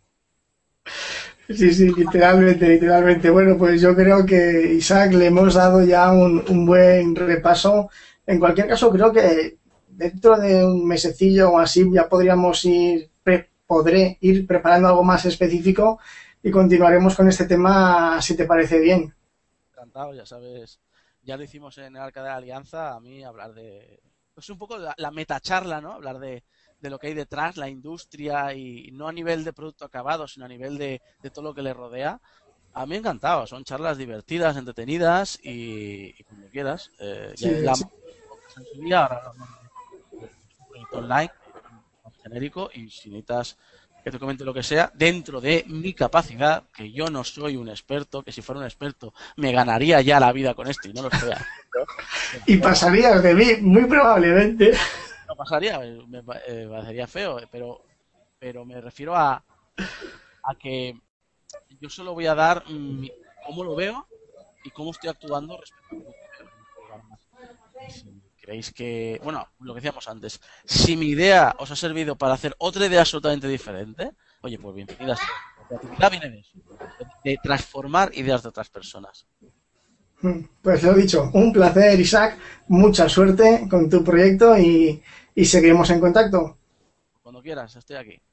Sí, sí, literalmente, literalmente. Bueno, pues yo creo que, Isaac, le hemos dado ya un, un buen repaso. En cualquier caso, creo que dentro de un mesecillo o así ya podríamos ir, pre, podré ir preparando algo más específico y continuaremos con este tema si te parece bien. Encantado, ya sabes, ya lo hicimos en el Arca de la Alianza, a mí hablar de... Es un poco la, la metacharla, ¿no? Hablar de, de lo que hay detrás, la industria, y no a nivel de producto acabado, sino a nivel de, de todo lo que le rodea. A mí encantado, son charlas divertidas, entretenidas y, y como quieras. Eh, ya Sí, la sí. en su día, ahora hablamos de, de un proyecto online, más genérico, y si necesitas que te comente lo que sea, dentro de mi capacidad, que yo no soy un experto, que si fuera un experto me ganaría ya la vida con esto y no lo estoy haciendo. Y pasarías de mí, muy probablemente. No pasaría, me, me eh, parecería feo, pero, pero me refiero a, a que yo solo voy a dar mm, cómo lo veo y cómo estoy actuando respecto a lo que veo en el programa. Y si creéis que, bueno, lo que decíamos antes, si mi idea os ha servido para hacer otra idea absolutamente diferente, oye, pues bienvenida sea. La creatividad viene de eso, de, de transformar ideas de otras personas. Pues lo dicho, un placer, Isaac. Mucha suerte con tu proyecto y, y seguiremos en contacto. Cuando quieras, estoy aquí.